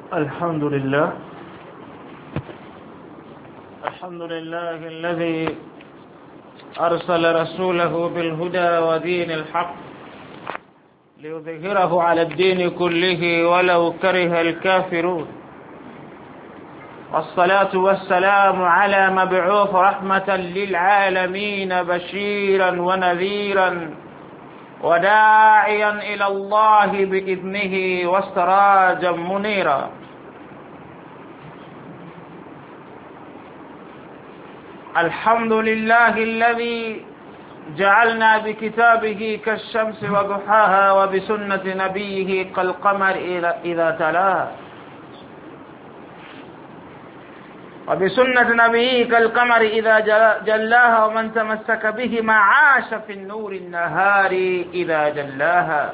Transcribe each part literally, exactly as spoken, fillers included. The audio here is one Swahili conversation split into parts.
الحمد لله الحمد لله الذي أرسل رسوله بالهدى ودين الحق ليظهره على الدين كله ولو كره الكافرون، والصلاة والسلام على مبعوث رحمة للعالمين بشيرا ونذيرا وداعيا إلى الله بإذنه وسراجا منيرا. الحمد لله الذي جعلنا بكتابه كالشمس وضحاها وبسنة نبيه كالقمر إذا تلاها وبسنة نبيه كالقمر إذا جلاها ومن تمسك بهما عاش في النور النهار إذا جلاها.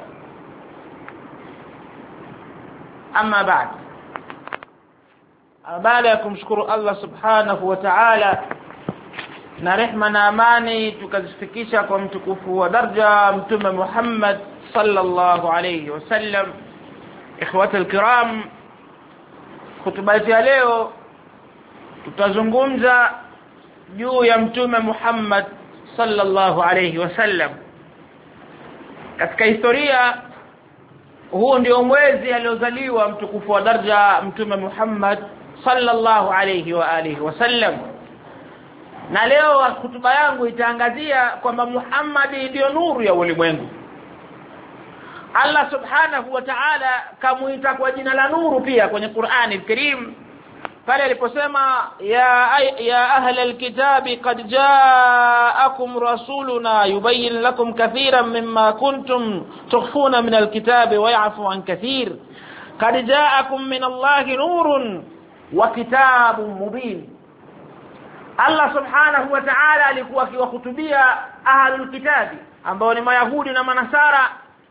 أما بعد، أبالكم شكر الله سبحانه وتعالى na rehma na amani tukazifikisha kwa mtukufu wa daraja mtume Muhammad sallallahu alayhi wasallam. Ikhwata alkiram, hutuba ya leo tutazungumza juu ya mtume Muhammad sallallahu alayhi wasallam. Katika historia, huu ndio mwezi aliozaliwa mtukufu wa daraja mtume Muhammad sallallahu alayhi wa alihi wasallam. Na leo hutuba yangu itaangazia kwamba Muhammad ndio nuru ya ulimwengu. Allah subhanahu wa ta'ala kamuita kwa jina la nuru pia kwenye Qur'ani al-Karim pale aliposema ya ya ahla al-kitabi qad ja'akum rasuluna yubayyin lakum kathiran mimma kuntum tukhfuna min al-kitabi wa ya'fu an kathir qad ja'akum min Allahi nurun wa kitabun mubin. Allah subhanahu wa ta'ala alikuwa akiwahutubia ahlul kitabi ambao ni Mayahudi na Manasara,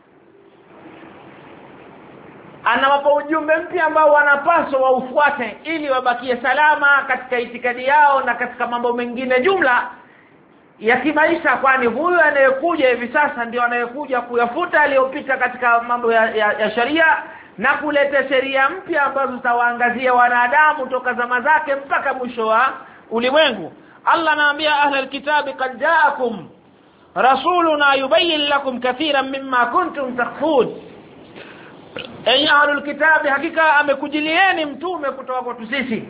anawapa ujumbe mpya ambao wanapaswa waufuate ili wabakie salama katika itikadi yao na katika mambo mengine jumla ya kimaisha, kwani huyu anayekuja hivi sasa ndio anayekuja kuyafuta aliyopita katika mambo ya, ya, ya sharia na kuleta sheria mpya ambazo zitawaangazia wanadamu toka zama zake mpaka mwisho wa ulimwengu. Allah anaambia ahlul kitabi qad ja'akum rasuluna yubayyin lakum kathiran mimma kuntum takhfun. Ay ahlul kitabi, hakika amekujilieni mtume kutoka kwetu sisi,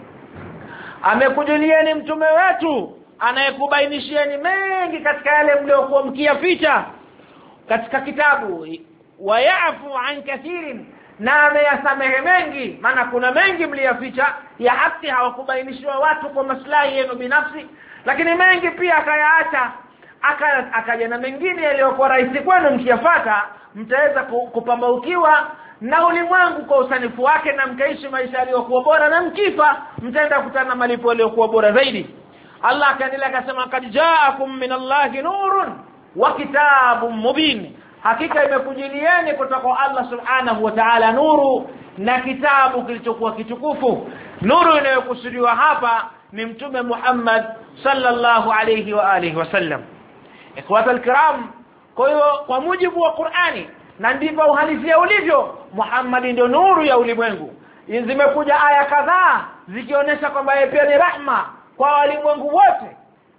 amekujilieni mtume wetu anayekubainishieni mengi katika yale mliokuwa mkiyaficha katika kitabu, wa ya'fu an kathirin, na ameyasamehe mengi, maana kuna mengi mliyaficha ya haki hawakubainishiwa watu kwa maslahi yenu binafsi, lakini mengi pia akayaacha, akaja na mengine yaliyokuwa rahisi kwenu mkiyafuata mtaweza kupambaukiwa na ulimwengu kwa usanifu wake na mkaishi maisha yaliyokuwa bora, na mkifa mtaenda kukutana malipo yaliyokuwa bora zaidi. Allah akaendelea akasema kad ja'akum min Allahi nurun wa kitabun mubin, hakika imekujilieni kutoka kwa Allah subhanahu wa ta'ala nuru na kitabu kilichokuwa kitukufu. Nuru inayokusudiwa hapa ni mtume Muhammad sallallahu alayhi wa alihi wasallam. Ikhwata alkiram, kwa hiyo kwa mujibu wa Qur'ani na ndivyo uhalisia ulivyo, Muhammad ndio nuru ya ulimwengu. Zimekuja aya kadhaa zikionyesha kwamba yeye pia ni rahma kwa walimwengu wote.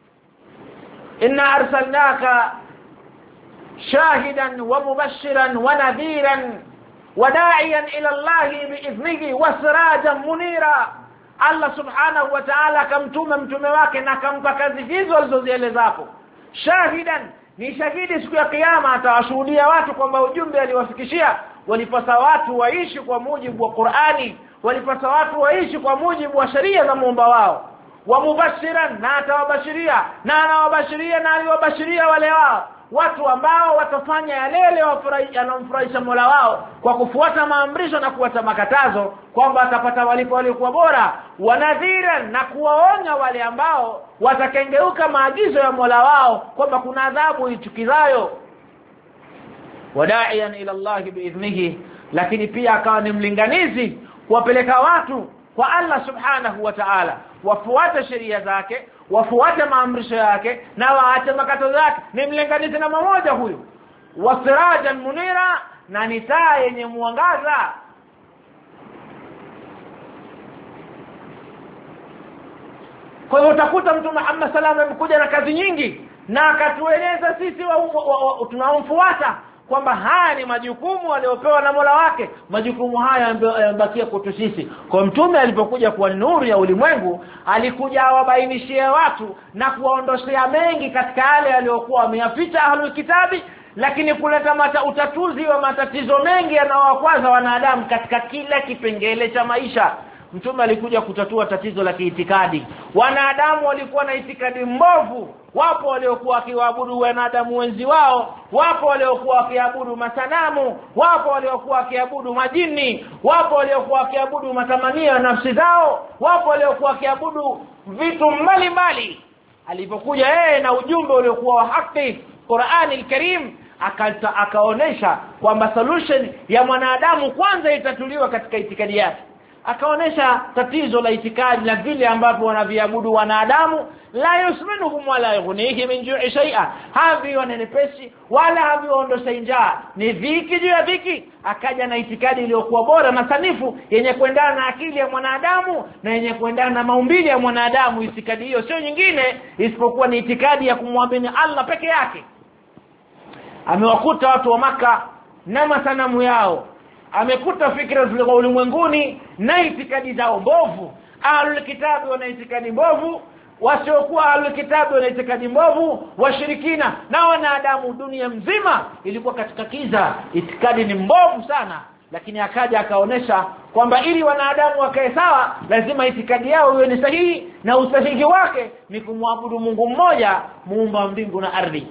Inna arsalnaka shahidan wa mubashiran wa nadhiran wa da'iyan ila Allahi bi'idhnihi wa sirajan munira. Allah subhanahu wa ta'ala kamtuma mtume wake na kampa kazi hizo alizozieleza hapo. Shahidan ni shahidi, siku ya kiyama atawashuhudia watu kwamba ujumbe aliwafikishia. Walipasa watu waishi kwa mujibu wa Qur'ani, walipasa watu waishi kwa mujibu wa sheria za Muumba wao. Wa mubashiran, na atawabashiria, na anawabashiria na aliwabashiria wale wao watu ambao watafanya yale yanayomfurahisha Mola wao kwa kufuata maamrisho na kuacha makatazo, kwamba watapata walipo waliokuwa bora. Wanadhiran, na kuwaonya wale ambao watakengeuka maagizo ya Mola wao kwamba kuna adhabu ichukizayo. Wada'iyan ila Allah bi'idhnihi, lakini pia akawa ni mlinganizi kuwapeleka watu kwa Allah subhanahu wa ta'ala, wafuate sheria zake, wafuate maamrisho yake na waache makatazo yake. Ni mlinganizi namba moja huyu. Wasirajan munira, na ni taa yenye mwangaza. Kwa hiyo utakuta Mtume Muhammad sallallahu alaihi wasallam amekuja na kazi nyingi na akatueleza sisi tunaomfuata kwamba haya ni majukumu aliyopewa na Mola wake. Majukumu haya yamebakia kwetu sisi. Kwa Mtume alipokuja kuwa nuru ya ulimwengu, alikuja awabainishie watu na kuwaondoshia mengi katika yale aliyokuwa wameyaficha ahlul kitabi, lakini kuleta mata utatuzi wa matatizo mengi yanayowakwaza wanadamu katika kila kipengele cha maisha. Mtume alikuja kutatua tatizo la kiitikadi. Wanadamu walikuwa na itikadi mbovu. Wapo waliokuwa wakiabudu wanadamu wenzi wao, wapo waliokuwa wakiabudu masanamu, wapo waliokuwa wakiabudu majini, wapo waliokuwa wakiabudu matamanio ya nafsi zao, wapo waliokuwa wakiabudu vitu mbalimbali. Alipokuja yeye na ujumbe uliokuwa wa haki, Qur'ani al-Karim, akata akaonesha kwamba solution ya mwanadamu kwanza itatuliwa katika itikadi yake. Akaonesha tatizo la itikadi la vile ambavyo wanaviabudu wanadamu, la yusminuhum wala yughnihi min ju'i shay'a, havi wanenepesi wala havi waondosha njaa, ni dhiki juu ya dhiki. Akaja na itikadi iliyokuwa bora na sanifu, yenye kuendana na akili ya mwanadamu na yenye kuendana na maumbile ya mwanadamu. Itikadi hiyo sio nyingine isipokuwa ni itikadi ya kumwamini Allah peke yake. Amewakuta watu wa Maka na masanamu yao, amekuta fikra za ulimwenguni na itikadi zao mbovu. Ahlul kitabu wana itikadi mbovu, wasiokuwa ahlul kitabu wana itikadi mbovu, washirikina na wanadamu dunia mzima ilikuwa katika kiza, itikadi ni mbovu sana. Lakini akaja akaonesha kwamba ili wanadamu wakae sawa, lazima itikadi yao iwe ni sahihi, na usahihi wake ni kumwabudu Mungu mmoja, muumba wa mbingu na ardhi.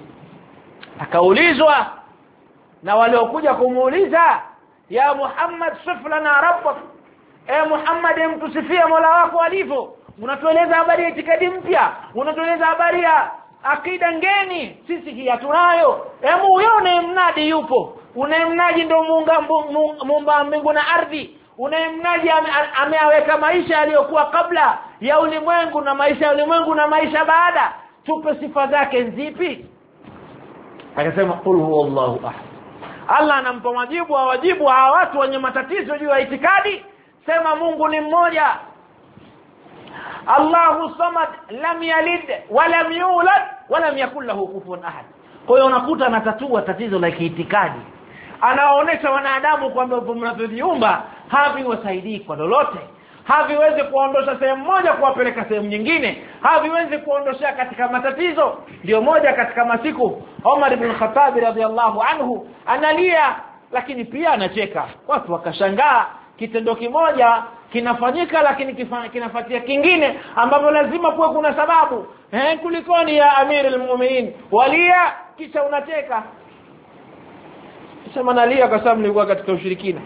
Akaulizwa na waliokuja kumuuliza, ya Muhammad sif lana rabbak, e Muhammad mtusifia Mola wako alivyo. Unatueleza habari ya itikadi mpya, unatueleza habari ya akida ngeni, sisi hii tunayo. Hebu uone mnadi yupo, unayemnaji ndio muunga muumba mbingu na ardhi, unayemnaji ameaweka maisha yaliyokuwa kabla ya ulimwengu na maisha ya ulimwengu na maisha baada, tupe sifa zake zipi? Akasema qul huwallahu ahad. Allah anampa majibu wa wajibu hawa watu wenye matatizo juu ya itikadi, sema Mungu ni mmoja. Allahu samad, lam yalid wa lam yulad wa lam yakul lahu kufuwan ahad. Kwa hiyo unakuta anatatua tatizo la kiitikadi, anawaonesha wanadamu kwamba mnavyoviumba haviwasaidii kwa lolote, haviwezi kuondosha sehemu moja kuwapeleka sehemu nyingine, haviwezi kuondosha katika matatizo. Ndio moja katika masiku Umar ibn Khattab radhiyallahu anhu analia, lakini pia anacheka. Watu wakashangaa, kitendo kimoja kinafanyika lakini kinafuatia kingine ambapo lazima kuwe kuna sababu. Eh, kulikoni ya Amir al-Mu'minin, walia kisha unacheka? Sema nalia kwa sababu nilikuwa katika ushirikina,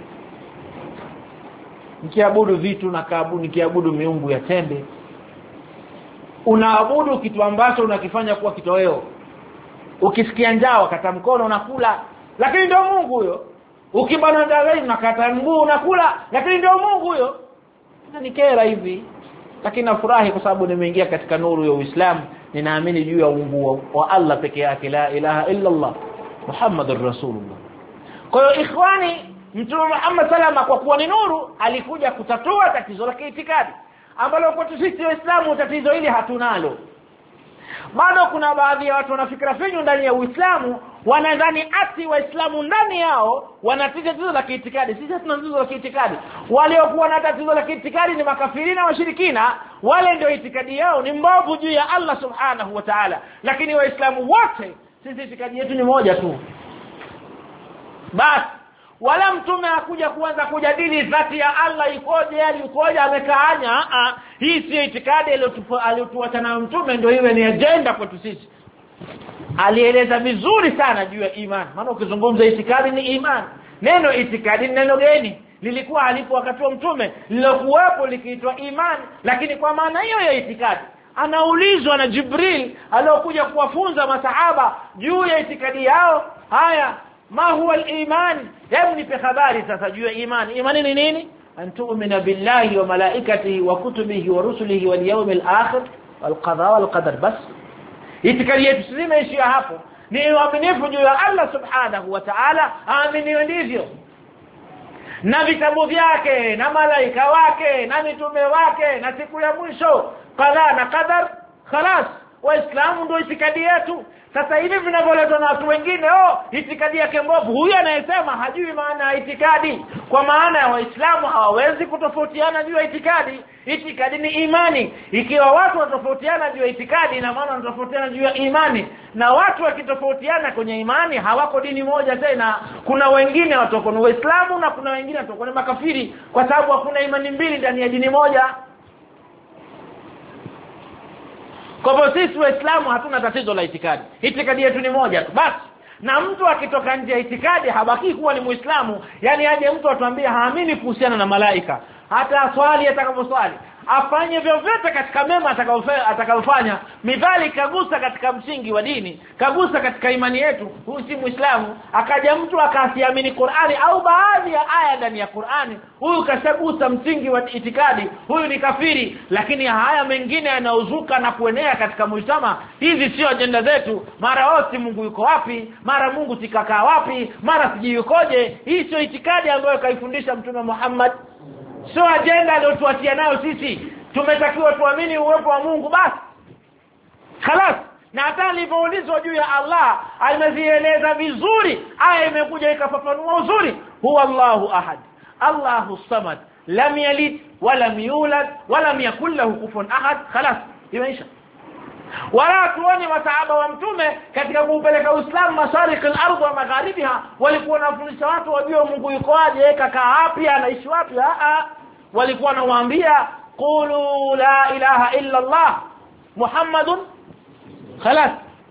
nikiabudu vitu na kaabudu, nikiabudu miungu ya tembe. Unaabudu kitu ambacho unakifanya kuwa kitoweo. Ukisikia njaa wakata mkono unakula, lakini ndio Mungu huyo. Ukibana njaa unakata mguu unakula, lakini ndio Mungu huyo. Inanikera hivi, lakini nafurahi kwa sababu nimeingia katika nuru ya Uislamu. Ninaamini juu ya uungu wa Allah peke yake, la ilaha illa Allah Muhammadur Rasulullah. Kwa hiyo ikhwani, Mtume Muhammad salama kwa kuwa ni nuru alikuja kutatua tatizo la kiitikadi ambalo kwa sisi Waislamu tatizo hili hatunalo. Bado kuna baadhi ya watu wana fikra finyu ndani ya Uislamu, wanadhani ati Waislamu ndani yao wana tatizo la kiitikadi. Sisi hatuna tatizo la kiitikadi. Waliokuwa na tatizo la kiitikadi ni makafiri na washirikina, wale ndio itikadi yao ni mbovu juu ya Allah subhanahu wa ta'ala. Lakini Waislamu wote sisi itikadi yetu ni moja tu. Basi wala mtume hakuja kuanza kujadili dhati ya Allah ikoje, alikoje, amekaanya. Hii sio itikadi aliyotuacha nayo mtume ndio iwe ni agenda kwetu sisi. Alieleza vizuri sana juu ya imani. Maana ukizungumza itikadi ni imani. Neno itikadi neno gani? Lilikuwa alipo wakati wa mtume, lilokuwepo likiitwa imani, lakini kwa maana hiyo ya itikadi. Anaulizwa na Jibril aliyokuja kuwafunza masahaba juu ya itikadi yao. Haya, ma huwa al-iman? Hebu nipe habari sasa juu ya imani. Imani ni nini? An tu'mina billahi wa malaikatihi wa kutubihi wa rusulihi wal yawmil akhir wal qada wal qadar. Bas itikadi yetu zimeishia hapo, ni uaminifu juu ya Allah subhanahu wa ta'ala. Amini ndivyo na vitabu vyake na malaika wake na mitume wake na siku ya mwisho qadha na qadar khalas waislamu ndio itikadi yetu. Sasa hivi vinavyoletwa na watu wengine, oh itikadi yake mbovu, huyu anayesema hajui maana ya itikadi. Kwa maana ya waislamu hawawezi kutofautiana juu ya itikadi. Itikadi ni imani. Ikiwa watu wanatofautiana juu ya itikadi, ina maana wanatofautiana juu ya imani. Na watu wakitofautiana kwenye imani hawako dini moja tena. Kuna wengine watoko ni waislamu na kuna wengine watoko ni makafiri, kwa sababu hakuna imani mbili ndani ya dini moja. Kwa hivyo sisi waislamu hatuna tatizo la itikadi. Itikadi yetu ni moja tu basi. Na mtu akitoka nje ya itikadi habaki kuwa ni muislamu. Yani aje mtu atuambie haamini kuhusiana na malaika, hata swali atakaposwali, afanye vyovyote katika mema atakayofanya, midhali kagusa katika msingi wa dini, kagusa katika imani yetu, huyu si muislamu. Akaja mtu akasiamini Qur'ani au baadhi ya aya ndani ya Qur'ani, huyu kashagusa msingi wa itikadi, huyu ni kafiri. Lakini haya mengine yanaozuka na kuenea katika mujtama, hizi sio ajenda zetu. Mara wote Mungu yuko wapi, mara Mungu tikakaa wapi, mara siji yukoje. Hii sio itikadi ambayo kaifundisha Mtume Muhammad. Sio ajenda aliyotuachia nayo sisi. Tumetakiwa tuamini uwepo wa Mungu basi. Khalas. Na hata alipoulizwa juu ya Allah, alimezieleza vizuri. Aya imekuja ikafafanua uzuri. Huwa Allahu ahad, Allahu samad, lam yalid walam yulad walam yakul lahu kufuwan ahad. Khalas, imeisha. Wala tuone masahaba wa Mtume katika kuupeleka Uislamu mashariki al-ardh wa magharibiha walikuwa wanafundisha watu wajue Mungu yuko aje, kakaa wapi, anaishi wapi. a walikuwa wanawaambia qulu la ilaha illa Allah Muhammadun khalas.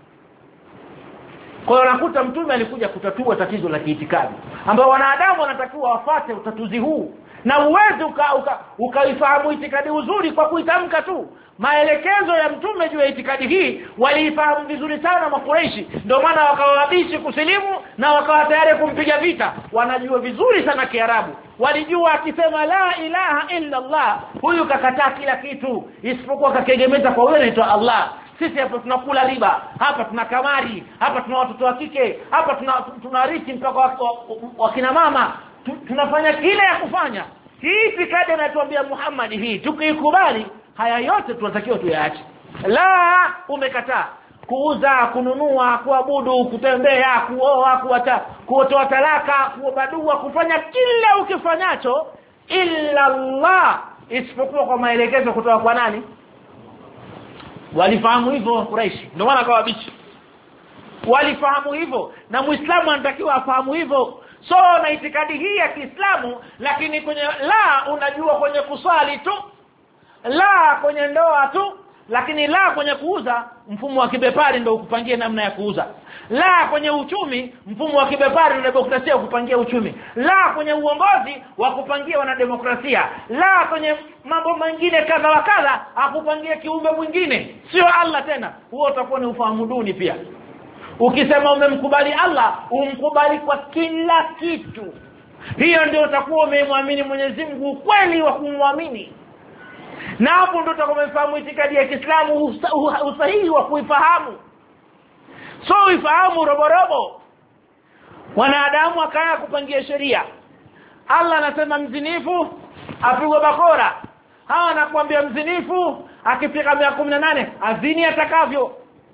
Kwa hiyo nakuta Mtume alikuja kutatua tatizo la kiitikadi ambao wanadamu wanatakiwa wafate utatuzi huu. Na uweze ukaifahamu uka, uka itikadi uzuri kwa kuitamka tu. Maelekezo ya Mtume juu ya itikadi hii waliifahamu vizuri sana Makuraishi, ndio maana wakawabishi kusilimu na wakawa tayari kumpiga vita. Wanajua vizuri sana Kiarabu, walijua akisema la ilaha illa Allah huyu kakataa kila kitu isipokuwa kakegemeza kwa wewe anaitwa Allah. Sisi hapa tunakula riba, hapa tuna kamari, hapa tuna watoto wa kike, hapa tuna tunarithi mpaka wa, wa, wa kina mama, tunafanya kile ya kufanya. Hii itikadi anatuambia Muhammad hii tukikubali, haya yote tunatakiwa tuyaache. La, umekataa kuuza, kununua, kuabudu, kutembea, kuoa, kuata, kutoa talaka, kuobadua, kufanya kila ukifanyacho illa Allah, isipokuwa kwa maelekezo kutoka kwa nani? Walifahamu hivyo Quraish, ndio maana kawabichi. Walifahamu hivyo, na Muislamu anatakiwa afahamu hivyo. So na itikadi hii ya Kiislamu, lakini kwenye la unajua kwenye kuswali tu, la kwenye ndoa tu, lakini la kwenye kuuza mfumo wa kibepari ndio ukupangie namna ya kuuza. La kwenye uchumi mfumo wa kibepari ndio demokrasia ukupangia uchumi. La kwenye uongozi wakupangia wana demokrasia. La kwenye mambo mengine kadha wa kadha akupangia kiumbe mwingine, sio Allah tena. Huo utakuwa ni ufahamu duni pia. Ukisema umemkubali Allah, umkubali kwa kila kitu, hiyo ndio utakuwa umemwamini Mwenyezi Mungu kweli wa kumwamini. Na hapo ndio utakomefahamu itikadi ya Kiislamu usahihi wa kuifahamu. So uifahamu robo robo. Wanadamu akaya kupangia sheria. Allah anasema mzinifu apigwe bakora. Hawa anakuambia mzinifu akifika miaka kumi na nane azini atakavyo.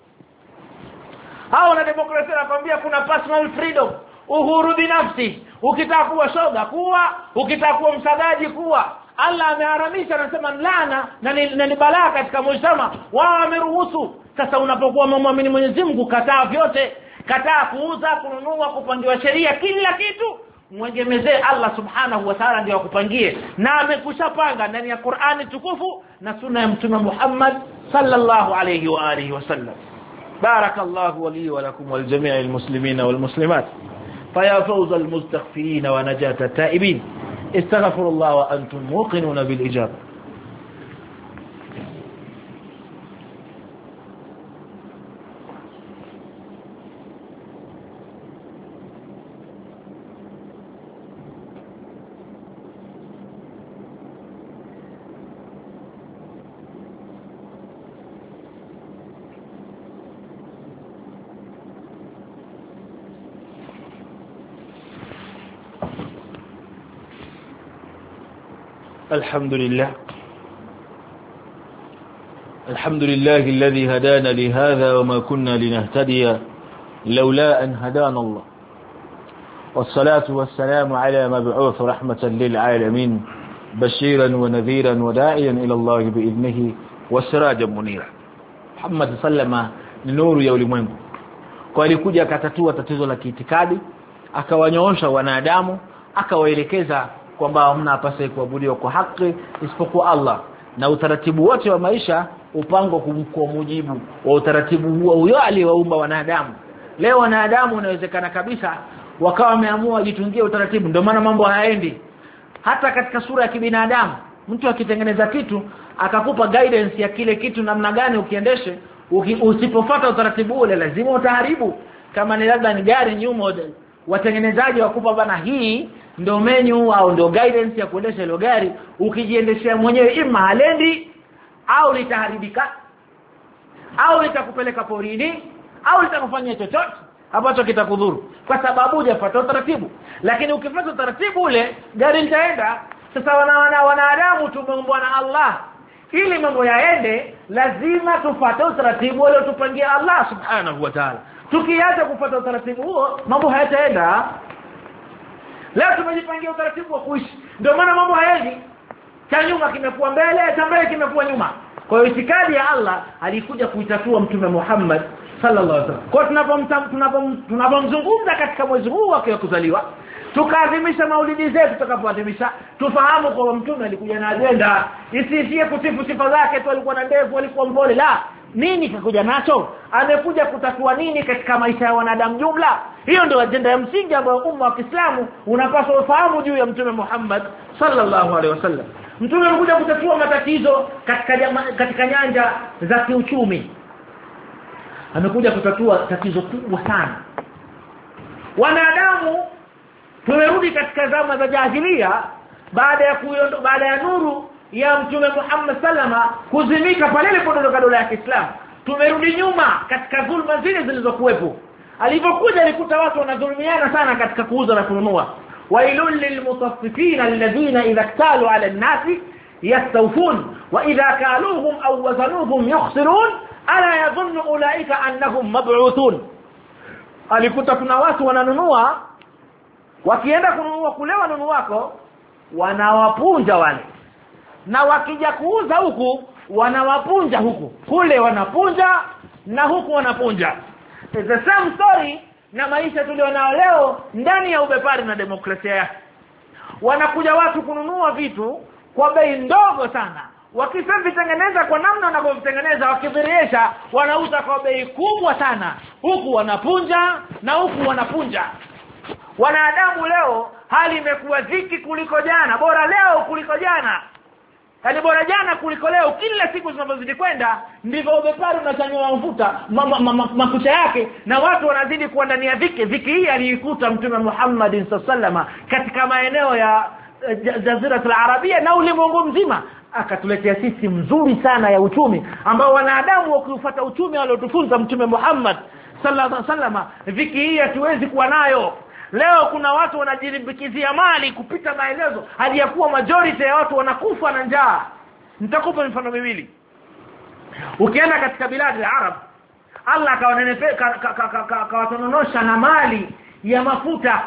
Hao na demokrasia anakuambia kuna personal freedom, uhuru binafsi. Ukitaka kuwa shoga kuwa, ukitaka kuwa msagaji kuwa. Allah ameharamisha, anasema laana na ni, ni balaa katika mujtama. Wao wameruhusu. Sasa unapokuwa muumini Mwenyezi Mungu, kataa vyote, kataa kuuza, kununua, kupangiwa sheria, kila kitu mwegemezee Allah subhanahu wa ta'ala ndio akupangie. Na amekushapanga ndani ya Qur'ani tukufu na sunna ya Mtume Muhammad sallallahu alayhi wa alihi wasallam. Barakallahu li wa lakum wal jami'il muslimina wal muslimat. Fa fawza al mustaghfirin wa najata at-taibin. Astaghfirullah wa antum muqinun bil ijaba. الحمد لله الحمد لله الذي هدانا لهذا وما كنا لنهتدي لولا أن هدانا الله والصلاة والسلام على مبعوث رحمة للعالمين بشيرا ونذيرا وداعيا إلى الله بإذنه وسراجا منيرا. Muhammad sallama ni nuru ya ulimwengu. Kwa alikuja akatatua tatizo la kiitikadi, akawanyoosha wanadamu, akawaelekeza kwamba hamna apasai kuabudiwa kwa haki isipokuwa Allah, na utaratibu wote wa maisha upango kwa mujibu wa utaratibu huo huyo aliyewaumba wanadamu. Leo wanadamu inawezekana kabisa wakawa wameamua wajitungie utaratibu, ndio maana mambo hayaendi. Hata katika sura ya kibinadamu, mtu akitengeneza kitu akakupa guidance ya kile kitu namna gani ukiendeshe, usipofuata utaratibu ule lazima utaharibu. Kama ni labda ni gari new model, watengenezaji wakupa bana hii ndio menu au ndio guidance ya kuendesha ile gari, ukijiendeshea mwenyewe ima halendi au litaharibika au litakupeleka porini au litakufanyia chochote ambacho kitakudhuru kwa sababu hujafuata utaratibu. Lakini ukifuata utaratibu ule gari litaenda. Sasa wana wana wanadamu tumeumbwa na Allah ili mambo yaende, lazima tufuate utaratibu ule tupangia Allah subhanahu wa ta'ala. Tukiacha kufuata utaratibu huo mambo hayataenda. Leo tumejipangia utaratibu wa kuishi, ndio maana mambo hayaendi. Cha nyuma kimekuwa mbele, cha mbele kimekuwa nyuma. Kwa hiyo itikadi ya Allah alikuja kuitatua Mtume Muhammad sallallahu alaihi wasallam. Kwa tunapom tunapomzungumza katika mwezi huu wake wa kuzaliwa, tukaadhimisha maulidi zetu, tutakapoadhimisha tufahamu kwa Mtume alikuja na agenda, isiishie kutifu sifa zake tu, alikuwa na ndevu, alikuwa mpole. La, nini kakuja nacho? Amekuja kutatua nini katika maisha ya wanadamu jumla? Hiyo ndio agenda ya msingi ambayo umma wa Kiislamu unapaswa ufahamu juu ya Mtume Muhammad sallallahu alaihi wasallam. Mtume alikuja kutatua matatizo katika jama, katika nyanja za kiuchumi. Amekuja kutatua tatizo kubwa sana. Wanadamu tumerudi katika zama za jahiliya baada ya kuyondo, baada ya nuru ya Mtume Muhammad sallama kuzimika pale ilipoondoka dola ya Kiislamu. Tumerudi nyuma katika dhulma zile zilizokuwepo. Alipokuja alikuta watu wanadhulumiana sana katika kuuza na kununua. wailul lilmutaffifin alladhina idha iktalu ala an-nasi yastawfun wa idha kaluhum aw wazanuhum yukhsirun ala yadhunnu ulaika annahum mab'uthun. Alikuta kuna watu wananunua, wakienda kununua kule wanunua wako wanawapunja wale, na wakija kuuza huku wanawapunja huku, kule wanapunja na huku wanapunja. It's the same story na maisha tulionao leo ndani ya ubepari na demokrasia yake. Wanakuja watu kununua vitu kwa bei ndogo sana, wakishavitengeneza kwa namna wanavyotengeneza, wakidhihirisha wanauza kwa bei kubwa sana, huku wanapunja na huku wanapunja. Wanadamu leo hali imekuwa dhiki kuliko jana, bora leo kuliko jana. Yaani bora jana kuliko leo. Kila siku zinazozidi kwenda ndivyo ubepari unachanywa mfuta makucha ma, ma, ma, yake, na watu wanazidi kuwa ndani ya dhiki. Dhiki hii aliikuta Mtume Muhammad sallallahu alaihi wasallam katika maeneo ya Jazira al-Arabia na ulimwengu mzima. Akatuletea sisi mzuri sana ya uchumi ambao wanadamu wakiufuata uchumi aliotufunza Mtume Muhammad sallallahu alaihi wasallam, dhiki hii hatuwezi kuwa nayo. Leo kuna watu wanajirimbikizia mali kupita maelezo, hadi ya kuwa majority ya watu wanakufa na njaa. Nitakupa mifano miwili. Ukienda katika biladi ya Arab, Allah akawanenepeka akawatononosha na mali ya mafuta.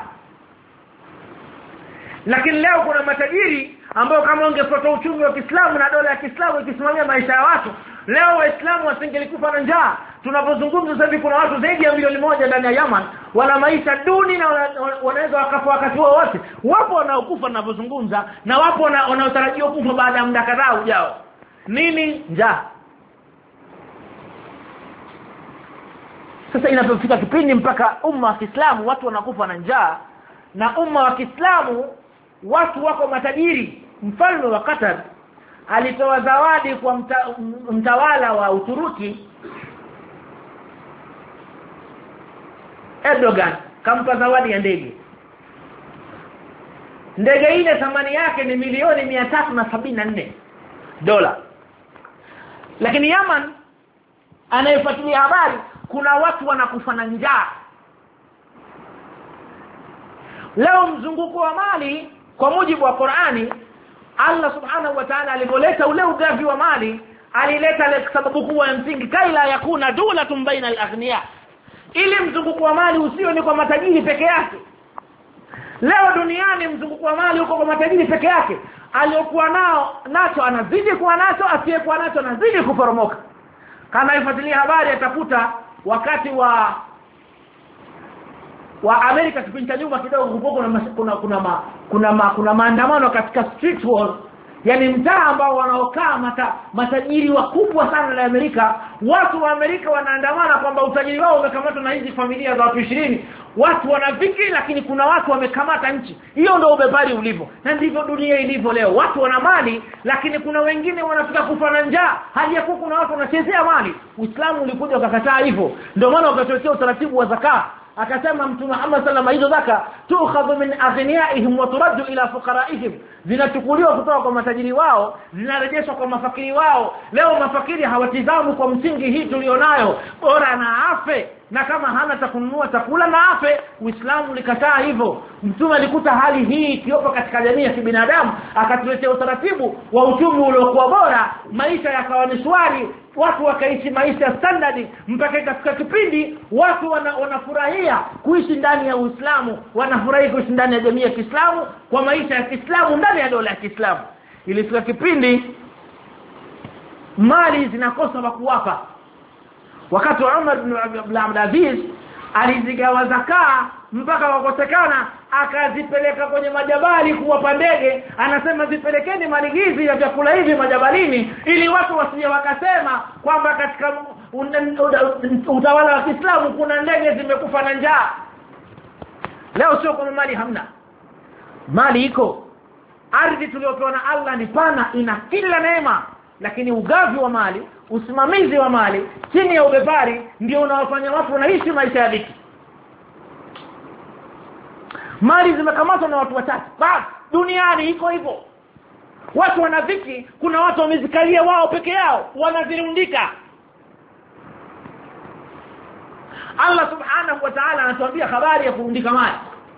Lakini leo kuna matajiri ambao kama ungefuata uchumi wa Kiislamu na dola ya Kiislamu ikisimamia maisha ya watu, leo Waislamu wasingelikufa na njaa. Tunapozungumza sasa hivi kuna watu zaidi ya milioni moja ndani ya Yemen wana maisha duni na wanaweza wakafa wakati wote. Wapo wanaokufa ninapozungumza na wapo wanaotarajiwa kufa baada ya muda kadhaa ujao. Nini? Njaa. Sasa inapofika kipindi mpaka umma wa Kiislamu watu wanakufa na njaa, na umma wa Kiislamu watu wako matajiri. Mfalme wa Qatar alitoa zawadi kwa mta, mtawala wa Uturuki Erdogan, kampa zawadi ya ndege. Ndege ile thamani yake ni milioni mia tatu na sabini na nne dola. Lakini Yemen anayefuatilia habari, kuna watu wanakufa na njaa. Leo mzunguko wa mali kwa mujibu wa Qur'ani, Allah subhanahu wa ta'ala alipoleta ule ugavi wa mali alileta ile sababu kubwa ya msingi, kaila yakuna dulatun baina al-aghniya, ili mzunguko wa mali usio ni kwa matajiri peke yake. Leo duniani mzunguko wa mali uko kwa matajiri peke yake. Aliyokuwa nao nacho anazidi kuwa nacho, asiyekuwa nacho anazidi kuporomoka. Kama ifuatilia habari atakuta wakati wa wa Amerika kipindi cha nyuma kidogo kuna kuna kuna ma, kuna ma, kuna maandamano katika street wall, yani mtaa ambao wanaokaa mata, matajiri wakubwa sana la Amerika. Watu wa Amerika wanaandamana kwamba utajiri wao umekamatwa na hizi familia za watu ishirini. Watu wanafikiri, lakini kuna watu wamekamata nchi. Hiyo ndio ubepari ulivyo, na ndivyo dunia ilivyo leo. Watu wana mali, lakini kuna wengine wanafika kufa na njaa, hali ya kuwa kuna watu wanachezea mali. Uislamu ulikuja ukakataa hivyo. Ndio maana ukatokea utaratibu wa zakat. Akasema Mtume Muhammad sallallahu alaihi wasallam, hizo zaka tukhadhu min aghniyaihim wa turaddu ila fuqaraihim, zinachukuliwa kutoka kwa matajiri wao zinarejeshwa kwa mafakiri wao. Leo mafakiri hawatizamu kwa msingi hii tulionayo, bora na afe, na kama hana cha kununua chakula na afe. Uislamu likataa hivyo. Mtume alikuta hali hii ikiopa katika jamii ya kibinadamu, akatuletea utaratibu wa uchumi uliokuwa bora, maisha yakawa ni shwari, watu wakaishi maisha standard, mpaka katika kipindi watu wana, wanafurahia kuishi ndani ya Uislamu, wanafurahia kuishi ndani ya jamii ya Kiislamu kwa maisha ya Kiislamu ndani ya dola ya Kiislamu. Ilifika kipindi mali zinakosa wa kuwapa. Wakati wa Umar ibn Abdul Aziz alizigawa zakaa mpaka wakosekana, akazipeleka kwenye majabali kuwapa ndege. Anasema zipelekeni mali hizi ya vyakula hivi majabalini, ili watu wasije wakasema kwamba katika utawala wa Kiislamu kuna ndege zimekufa na njaa. Leo sio kama mali hamna, mali iko. Ardhi tuliyopewa na Allah ni pana, ina kila neema, lakini ugavi wa mali, usimamizi wa mali chini ya ubepari ndio unaofanya watu wanaishi maisha ya dhiki. Mali zimekamatwa na watu wachache. Basi duniani iko hivyo. Watu wana dhiki, kuna watu wamezikalia wao peke yao, wanazirundika. Allah subhanahu wa ta'ala anatuambia habari ya kurundika mali.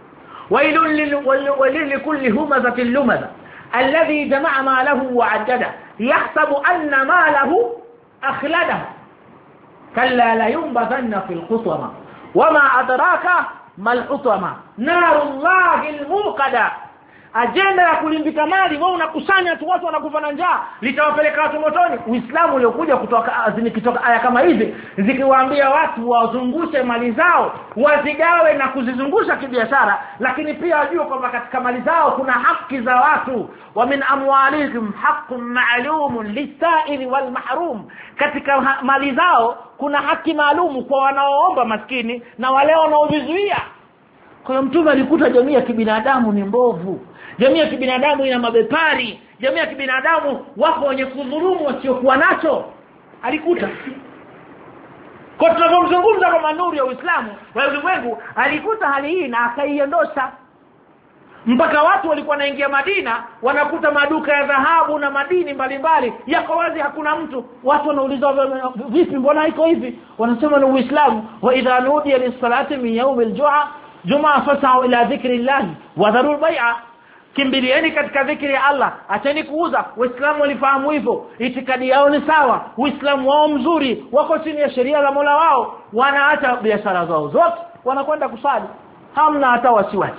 Wailul likulli humazatin lumaza alladhi jama'a malahu wa 'addada yahsabu anna malahu akhladahu kalla la yunbadhanna fil khutama wama adraka mal hutama narullahi almuqada. Ajenda ya kulimbika mali, wewe unakusanya tu watu wanakufa na njaa, litawapeleka watu motoni. Uislamu uliokuja kutoka azini kitoka aya kama hizi zikiwaambia watu wazungushe mali zao, wazigawe na kuzizungusha kibiashara, lakini pia wajue kwamba katika mali zao kuna haki za watu. Wa min amwalikum haqqun ma'lumun lis-sa'ili wal mahrum, katika mali zao kuna haki maalumu kwa wanaoomba maskini na wale wanaovizuia. Kwa hiyo Mtume alikuta jamii ya kibinadamu ni mbovu, jamii ya kibinadamu ina mabepari, jamii ya kibinadamu wako wenye kudhulumu wasiokuwa nacho. Alikuta kwa tunapomzungumza kwa nuru ya Uislamu wa ulimwengu, alikuta hali hii na akaiondosha. Mpaka watu walikuwa naingia Madina wanakuta maduka ya dhahabu na madini mbalimbali yako wazi, hakuna mtu. Watu wanauliza vipi, mbona iko hivi? Wanasema ni Uislamu. Wa idha nudiya lis-salati min yawm al-jum'a Jumaa fasau ila dhikrillah wa dharul bai'a, kimbilieni katika dhikri ya Allah, acheni kuuza. Waislamu walifahamu hivyo, itikadi yao ni sawa, Uislamu wao mzuri, wako chini ya sheria za Mola wao, wanaacha biashara zao zote wanakwenda kusali, hamna hata wasiwasi.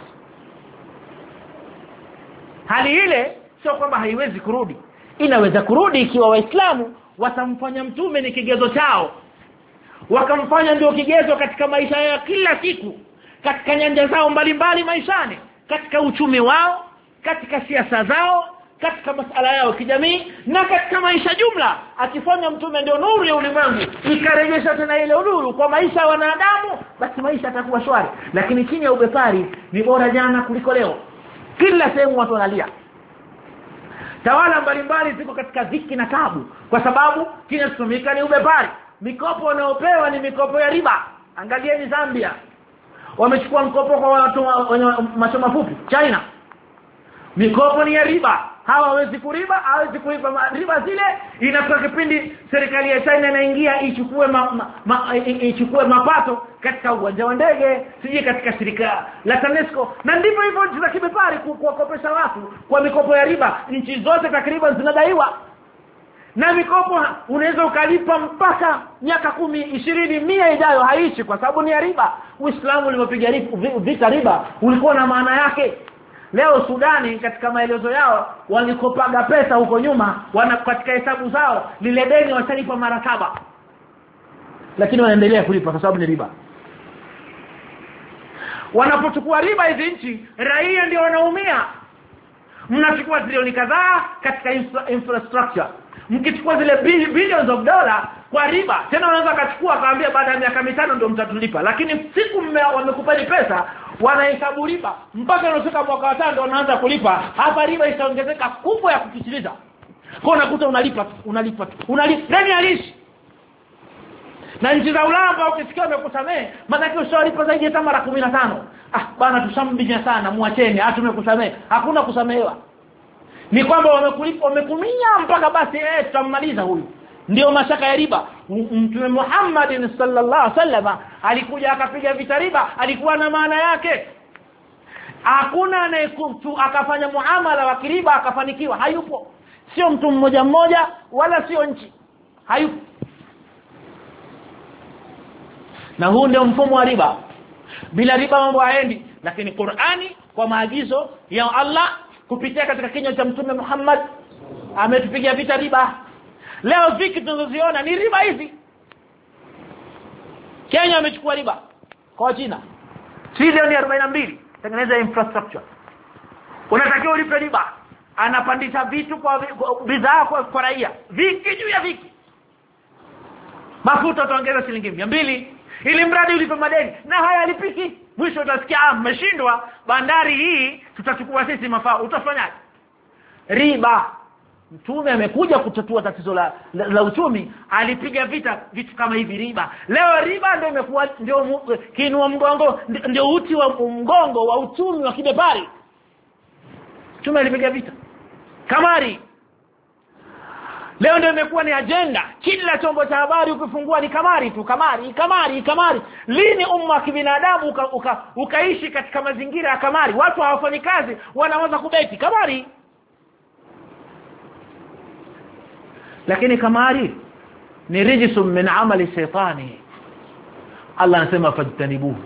Hali ile sio kwamba haiwezi kurudi, inaweza kurudi ikiwa Waislamu watamfanya Mtume ni kigezo chao, wakamfanya ndio kigezo katika maisha ya kila siku, katika nyanja zao mbalimbali maishani, katika uchumi wao, katika siasa zao, katika masuala yao kijamii, na katika maisha jumla. Akifanya Mtume ndio nuru ya ulimwengu, ikarejesha tena ile nuru kwa maisha ya wanadamu, basi maisha yatakuwa shwari. Lakini chini ya ubepari ni bora jana kuliko leo. Kila sehemu watu wanalia, tawala mbalimbali ziko katika dhiki na tabu, kwa sababu kinachotumika ni ubepari. Mikopo wanaopewa ni mikopo ya riba. Angalieni Zambia, wamechukua mkopo kwa watu wenye macho mafupi. China, mikopo ni ya riba, hawawezi kuriba, hawezi kulipa riba zile. Inatoka kipindi serikali ya China inaingia ichukue ma, ma, ma, ichukue mapato katika uwanja wa ndege, sije katika shirika la TANESCO, na ndivyo hivyo nchi za kibepari kuwakopesha watu kwa mikopo ya riba. Nchi zote takriban zinadaiwa, Na mikopo unaweza ukalipa mpaka miaka kumi, ishirini, mia ijayo haishi kwa sababu ni riba. Uislamu ulipopiga vita riba ulikuwa na maana yake. Leo Sudani katika maelezo yao walikopaga pesa huko nyuma, wana katika hesabu zao lile deni watalipa mara saba. Lakini wanaendelea kulipa kwa sababu ni riba. Wanapochukua riba hizi nchi, raia ndio wanaumia. Mnachukua trilioni kadhaa katika infra, infrastructure. Mkichukua zile billions of dollar kwa riba, tena unaweza kachukua akaambia baada ya miaka mitano ndio mtatulipa. Lakini siku wamekupeni pesa, wanahesabu riba mpaka unafika mwaka wa tano ndio wanaanza kulipa. Hapa riba itaongezeka kubwa ya kupitiliza. Kwa unakuta unalipa unalipa unalipa nani alishi. Na nchi za Ulaya ukisikia wamekusamea, maana yake ushalipa zaidi ya mara kumi na tano. Ah bana, tusambinya sana, muacheni, hata tumekusamea. Hakuna kusamehewa. Ni kwamba wamekulipa, wamekumia mpaka basi eh tutammaliza huyu. Ndio mashaka ya riba. Mtume Muhammad sallallahu alaihi wasallam alikuja akapiga vita riba, alikuwa na maana yake. Hakuna anayekutu akafanya muamala wa riba akafanikiwa, hayupo. Sio mtu mmoja mmoja wala sio nchi. Hayupo. Na huu ndio mfumo wa riba. Bila riba mambo haendi. Lakini Qur'ani kwa maagizo ya Allah kupitia katika kinywa cha Mtume Muhammad ametupigia vita riba. Leo viki tunazoziona ni riba hizi. Kenya amechukua riba kwa China trilioni arobaini na mbili tengeneza infrastructure. Unatakiwa ulipe riba. Anapandisha vitu kwa bidhaa kwa, kwa raia. Viki juu ya viki. Mafuta tuongeza shilingi mia mbili ili mradi ulipe madeni na haya alipiki. Mwisho utasikia ah mmeshindwa, bandari hii tutachukua sisi mafao. Utafanyaje? Riba. Mtume amekuja kutatua tatizo la, la, la uchumi, alipiga vita vitu kama hivi riba. Leo riba ndio imekuwa ndio kiinua mgongo, ndio uti wa mgongo wa uchumi wa kibepari. Mtume alipiga vita kamari. Leo ndio imekuwa ni agenda. Kila chombo cha habari ukifungua ni kamari tu, kamari, kamari, kamari. Lini umma wa kibinadamu uka, uka, ukaishi katika mazingira ya kamari? Watu hawafanyi kazi, wanaanza kubeti kamari. Lakini kamari ni rijsun min amali shaytani. Allah anasema fajtanibuhu.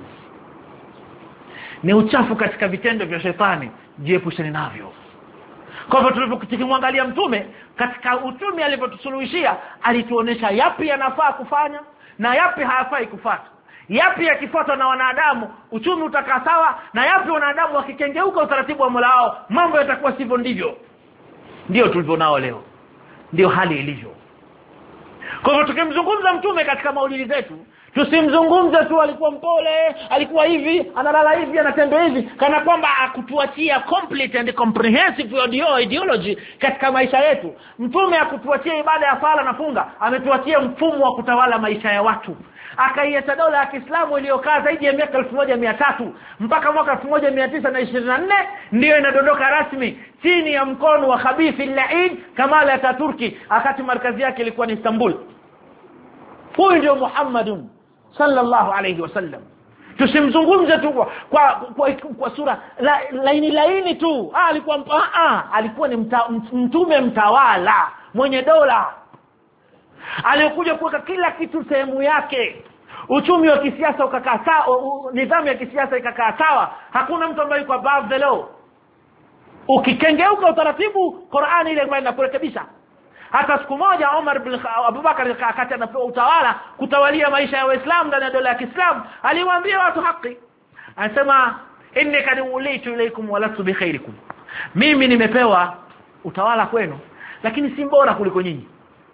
Ni uchafu katika vitendo vya shetani, jiepusheni navyo. Kwa hivyo tulipokimwangalia Mtume katika uchumi alipotusuluhishia, alituonesha yapi yanafaa kufanya na yapi hayafai kufuata. Yapi yakifuatwa na wanadamu uchumi utakaa sawa, na yapi wanadamu wakikengeuka utaratibu wa Mola wao mambo yatakuwa sivyo ndivyo. Ndio tulivyo leo. Ndio hali ilivyo. Kwa hivyo tukimzungumza Mtume katika maulidi zetu, tusimzungumze tu alikuwa mpole, alikuwa hivi, analala hivi, anatembea hivi, kana kwamba akutuachia complete and comprehensive ideology katika maisha yetu. Mtume akutuachia ibada ya sala na funga, ametuachia mfumo wa kutawala maisha ya watu. Akaiacha dola ya Kiislamu iliyokaa zaidi ya miaka elfu moja mia tatu mpaka mwaka elfu moja mia tisa ishirini na nne ndio inadondoka rasmi chini ya mkono wa Khabithi al-La'in Kamal Ataturki, akati markazi yake ilikuwa ni Istanbul. Huyu ndio Muhammadun sallallahu alayhi wasallam. Tusimzungumze tu kwa kwa, kwa, kwa sura la, laini laini tu. Ah alikuwa ah alikuwa ni mta, mtume mtawala mwenye dola. Alikuja kuweka kila kitu sehemu yake. Uchumi wa kisiasa ukakaa sawa, nidhamu ya kisiasa ikakaa sawa. Hakuna mtu ambaye yuko above the law. Ukikengeuka utaratibu, Qur'ani ile inakurekebisha. Hata siku moja Umar bin Abu Bakar akati anapewa utawala kutawalia maisha ya Waislamu ndani ya dola ya Kiislamu, aliwaambia watu haki. Anasema inni kad ulitu ilaykum wa lastu bi khairikum. Mimi nimepewa utawala kwenu lakini si bora kuliko nyinyi.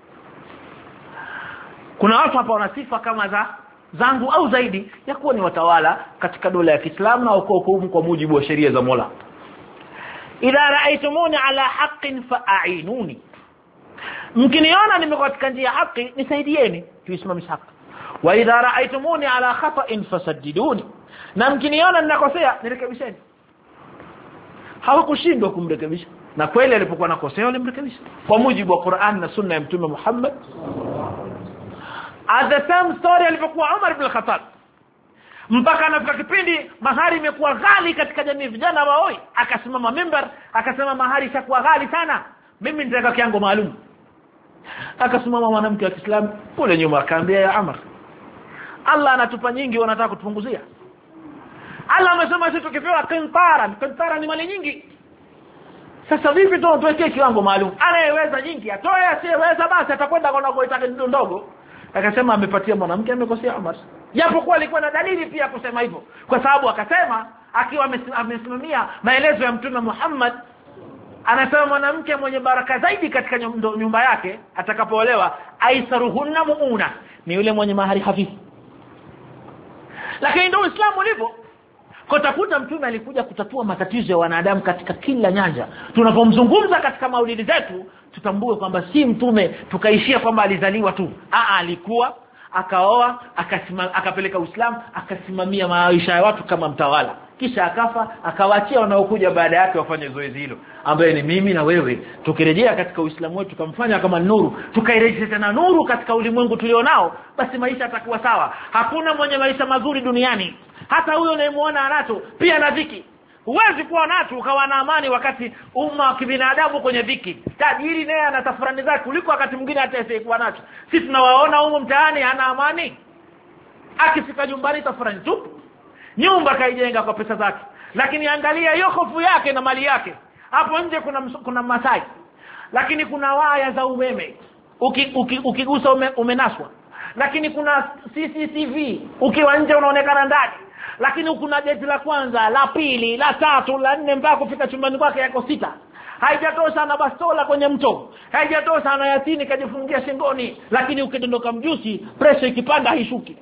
Kuna watu hapa wana sifa kama za zangu au zaidi ya kuwa ni watawala katika dola ya Kiislamu na hukumu kwa mujibu wa sheria za Mola. Idha ra'aytumuni ala haqqin fa'inuni. Mkiniona nimekuwa katika njia ya haki, nisaidieni tuisimamishe haki. Wa idha ra'aytumuni ala khata'in fasaddiduni. Na mkiniona ninakosea, nirekebisheni. Hawakushindwa kumrekebisha. Na kweli alipokuwa nakosea walimrekebisha kwa mujibu wa Qur'an na sunna ya Mtume Muhammad. At the same story alipokuwa Umar ibn Khattab, mpaka anafika kipindi mahari imekuwa ghali katika jamii, vijana waoi, akasimama mimbar akasema mahari itakuwa ghali sana, mimi nitaweka kiango maalum. Akasimama mwanamke wa Kiislamu kule nyuma akaambia, ya Umar, Allah anatupa nyingi, wanataka kutupunguzia. Allah amesema sisi tukipewa qintara, qintara ni mali nyingi. Sasa vipi tu tuwekee kiwango maalum? Anayeweza nyingi atoe, asiyeweza basi atakwenda kwa anakoitaka ndogo. Akasema amepatia mwanamke, amekosea Umar. Japokuwa alikuwa na dalili pia kusema hivyo, kwa sababu akasema akiwa amesimamia maelezo ya Mtume Muhammad, anasema mwanamke mwenye baraka zaidi katika nyumba yake atakapoolewa, aisaruhunna muuna, ni yule mwenye mahari hafifu. Lakini ndio Uislamu ulivyo. Kutakuta Mtume alikuja kutatua matatizo ya wanadamu katika kila nyanja. Tunapomzungumza katika maulidi zetu, tutambue kwamba si Mtume tukaishia kwamba alizaliwa tu. Aa, alikuwa akaoa, akasima, akapeleka Uislamu, akasimamia maisha ya watu kama mtawala. Kisha akafa, akawaachia wanaokuja baada yake wafanye zoezi hilo, ambaye ni mimi na wewe. Tukirejea katika Uislamu wetu tukamfanya kama nuru, tukairejesha tena nuru katika ulimwengu tulionao, basi maisha yatakuwa sawa. Hakuna mwenye maisha mazuri duniani. Hata huyo unayemuona anacho pia na dhiki. Huwezi kuwa nacho ukawa na amani wakati umma wa kibinadamu kwenye dhiki. Tajiri naye ana tafurani zake kuliko wakati mwingine hata asiyekuwa nacho. Sisi tunawaona huko mtaani hana amani. Akifika nyumbani tafurani tu. Nyumba kaijenga kwa pesa zake. Lakini angalia hiyo hofu yake na mali yake. Hapo nje kuna kuna Masai. Lakini kuna waya za umeme. Uki, uki, ukigusa ume, umenaswa. Lakini kuna C C T V. Ukiwa nje unaonekana ndani. Lakini kuna geti la kwanza, la pili, la tatu, la nne mpaka kufika chumbani kwake yako sita. Haijatosha na bastola kwenye mto. Haijatosha na yatini kajifungia shingoni, lakini ukidondoka mjusi, pressure ikipanda haishuki.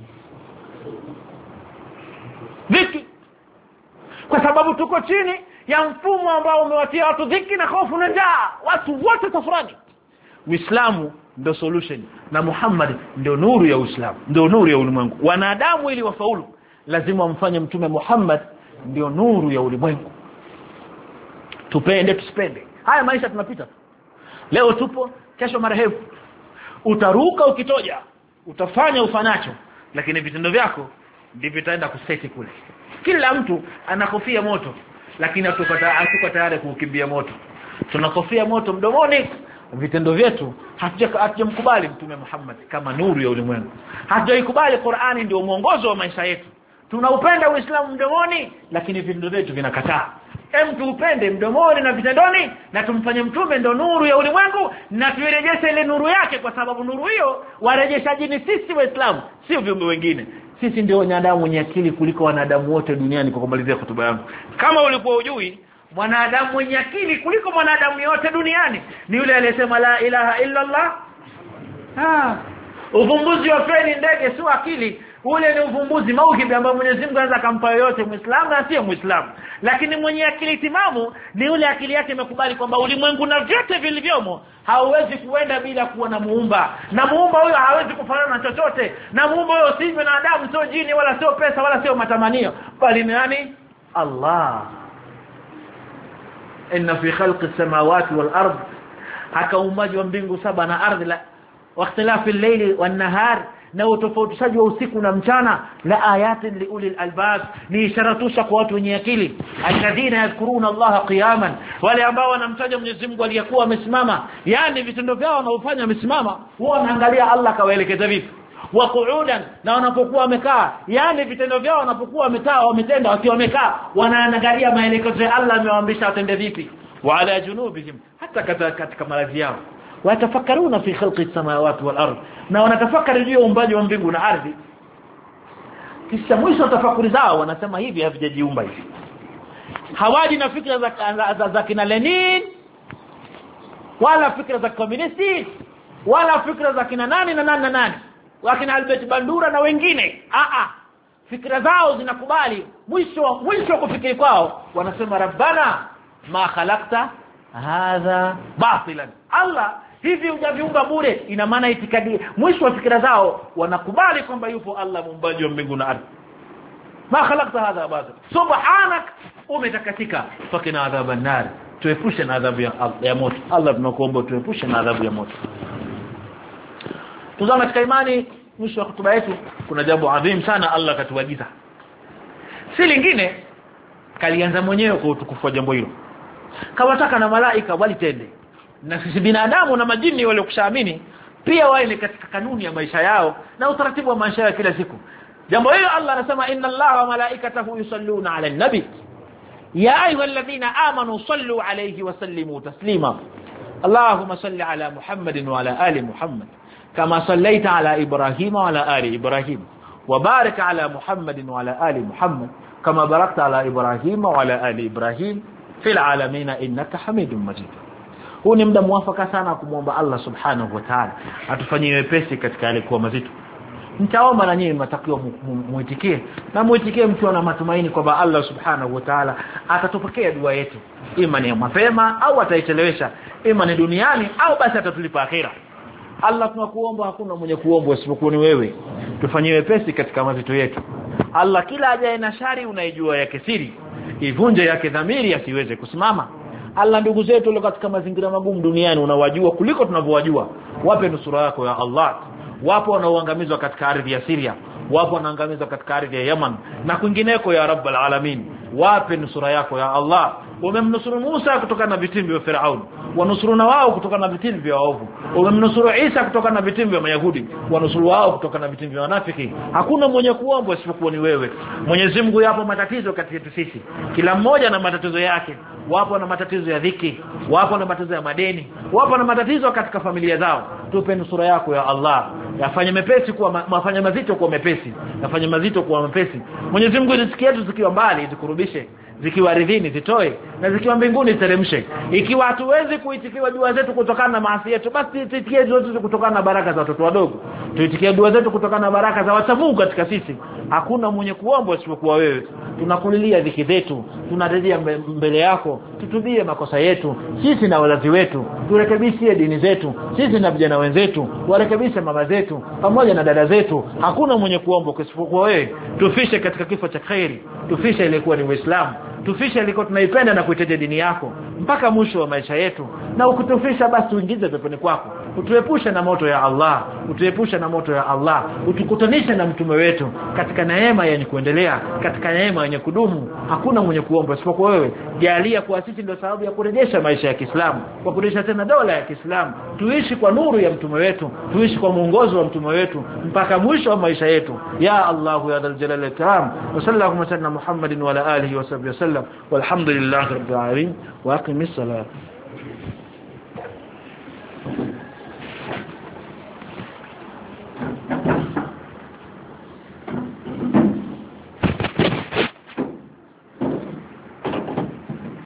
Dhiki. Kwa sababu tuko chini ya mfumo ambao umewatia watu dhiki na hofu na njaa. Watu wote tafurani. Uislamu ndio solution na Muhammad ndio nuru ya Uislamu, ndio nuru ya ulimwengu. Wanadamu ili wafaulu lazima wamfanye Mtume Muhammad ndio nuru ya ulimwengu. Tupende tusipende, haya maisha tunapita. Leo tupo, kesho marehemu. Utaruka ukitoja, utafanya ufanacho, lakini vitendo vyako ndivyo vitaenda kuseti kule. Kila mtu anakofia moto, lakini hatuko tayari kukimbia moto. Tunakofia moto mdomoni, vitendo vyetu hatujamkubali Mtume Muhammad kama nuru ya ulimwengu. Hatujaikubali Qur'ani ndio mwongozo wa maisha yetu. Tunaupenda Uislamu mdomoni, lakini vitendo vyetu vinakataa. Hem, tuupende mdomoni na vitendoni, na tumfanye Mtume ndio nuru ya ulimwengu, na tuirejeshe ile nuru yake, kwa sababu nuru hiyo warejeshaji ni sisi Waislamu, sio viumbe wengine. Sisi ndio wanadamu wenye akili kuliko wanadamu wote duniani. Kwa kumalizia hotuba yangu, kama ulikuwa hujui, mwanadamu mwenye akili kuliko mwanadamu yote duniani ni yule aliyesema la ilaha illa Allah. Ah, uvumbuzi wa feni ndege sio akili, ule ni uvumbuzi mauhibi ambao Mwenyezi Mungu anaweza kumpa yote, Muislamu na sio Muislamu. Lakini mwenye akili timamu ni yule akili yake imekubali kwamba ulimwengu na vyote vilivyomo hauwezi kuenda bila kuwa na muumba, na muumba huyo hawezi kufanana na chochote, na muumba huyo si binadamu, sio jini, wala sio pesa, wala sio matamanio, bali ni nani? Allah. Inna fi khalqi samawati wal ard, haka uumbaji wa mbingu saba na ardhi, la wa ikhtilafi al-layli wan nahar, na utofautishaji wa usiku na mchana, la ayatin li ulil albab, ni ishara tosha kwa watu wenye akili. Alladhina yadhkuruna Allah qiyaman, wale ambao wanamtaja Mwenyezi Mungu aliyakuwa wamesimama. Yani vitendo vyao wanaofanya wamesimama, wao wanaangalia Allah kawaelekeza vipi. Wa qu'udan, na wanapokuwa wamekaa, yani vitendo vyao wanapokuwa wamekaa wametenda, wakiwa wamekaa wanaangalia maelekezo ya Allah amewaamrisha watende vipi. Wa ala junubihim, hata katika malazi yao, watafakkaruna fi khalqi samawati wal ard, na wanatafakari juu ya uumbaji wa mbingu na ardhi. Kisha mwisho tafakuri zao wanasema hivi, havijajiumba hivi. Hawaji na fikra za za, za kina Lenin, wala fikra za komunisti, wala fikra za kina nani na nani na nani, wakina Albert Bandura na wengine. A a fikra zao zinakubali mwisho mwisho kufikiri kwao wanasema rabbana ma khalaqta hadha batilan. Allah, hivi hujaviumba bure. Ina maana itikadi mwisho wa fikra zao wanakubali kwamba yupo Allah muumbaji wa mbingu na ardhi. Ma khalaqta hadha batil subhanak, umetakatika, fakina adhaban nar, tuepushe na adhabu ya, ya moto. Allah, tunakuomba tuepushe na adhabu ya moto. Tuzama katika imani, mwisho wa hotuba yetu kuna jambo adhim sana Allah katuagiza. Si lingine, kalianza mwenyewe kwa utukufu wa jambo hilo. Kawataka na malaika walitende. na sisi binadamu na majini wale kushaamini pia wao ni katika kanuni ya maisha yao na utaratibu wa maisha yao kila siku. Jambo hilo Allah anasema inna Allaha wa malaikatahu yusalluna ala an-nabi ya ayyuhalladhina amanu sallu alayhi wa sallimu taslima. Allahumma salli ala Muhammadin wa ala ali Muhammad kama sallaita ala Ibrahim wa ala ali Ibrahim wa barik ala Muhammadin wa ala ali Muhammad kama barakta ala Ibrahim wa ala ali Ibrahim fil alamin innaka Hamidum Majid. Huu ni muda mwafaka sana kumuomba Allah subhanahu wa ta'ala atufanyie wepesi katika yale kwa mazito. Nitaomba na nyinyi mtakiwa muitikie na muitikie mtu ana matumaini kwamba Allah subhanahu wa ta'ala atatupokea dua yetu, ima ni mapema au ataichelewesha, ima ni duniani au basi atatulipa akhira. Allah tunakuomba, hakuna mwenye kuomba isipokuwa ni wewe. Tufanyie wepesi katika mazito yetu. Allah kila ajaye na shari unaijua yake siri, ivunje yake dhamiri asiweze kusimama. Allah ndugu zetu wale katika mazingira magumu duniani unawajua kuliko tunavyowajua. Wape nusura yako ya Allah. Wapo wanaoangamizwa katika ardhi ya Syria, wapo wanaangamizwa katika ardhi ya Yemen na kwingineko ya Rabbul Alamin. Wape nusura yako ya Allah. Umemnusuru Musa kutokana na vitimbi vya Firaun, wanusuruna wao kutokana na vitimbi vya waovu. Umemnusuru Isa kutokana na vitimbi vya Mayahudi, wanusuru wao kutokana na vitimbi vya wanafiki. Hakuna mwenye kuomba isipokuwa ni wewe. Mwenyezi Mungu, yapo matatizo kati yetu sisi, kila mmoja na matatizo yake. Wapo na matatizo ya dhiki, wapo na matatizo ya madeni, wapo na matatizo katika familia zao. Tupe nusura yako ya Allah. Yafanye mepesi kuwa mafanya mazito kuwa mepesi, yafanye mazito kuwa mepesi. Mwenyezi Mungu, riziki yetu zikiwa mbali zikurudishe, zikiwa ardhini zitoe, na zikiwa mbinguni teremshe. Ikiwa hatuwezi kuitikiwa dua zetu kutokana na maasi yetu, basi tuitikie dua zetu kutokana na baraka za watoto wadogo, tuitikie dua zetu kutokana na baraka za wachamungu katika sisi. Hakuna mwenye kuomba isipokuwa wewe. Tunakulilia dhiki zetu, tunarejea mbele yako, tutubie makosa yetu sisi na wazazi wetu, turekebishie dini zetu sisi na vijana wenzetu, warekebishe mama zetu pamoja na dada zetu. Hakuna mwenye kuomba isipokuwa wewe. Tufishe katika kifo cha khairi, tufishe ilikuwa ni Uislamu, tufishe ilikuwa tunaipenda na kuitetea dini yako mpaka mwisho wa maisha yetu, na ukutufisha basi tuingize peponi kwako. Utuepushe na moto ya Allah, utuepushe na moto ya Allah, utukutanishe na mtume wetu katika neema yenye kuendelea, katika neema yenye kudumu. Hakuna mwenye kuomba isipokuwa wewe. Jalia kwa sisi ndio sababu ya kurejesha maisha ya Kiislamu, kwa kurejesha tena dola ya Kiislamu. Tuishi kwa nuru ya mtume wetu, tuishi kwa mwongozo wa mtume wetu mpaka mwisho wa maisha yetu. Ya Allah ya dhal jalali ikram. Wa sallallahu ala Muhammadin wa ala alihi wa sahbihi wasallam. Walhamdulillahi rabbil alamin. Wa aqimis salat.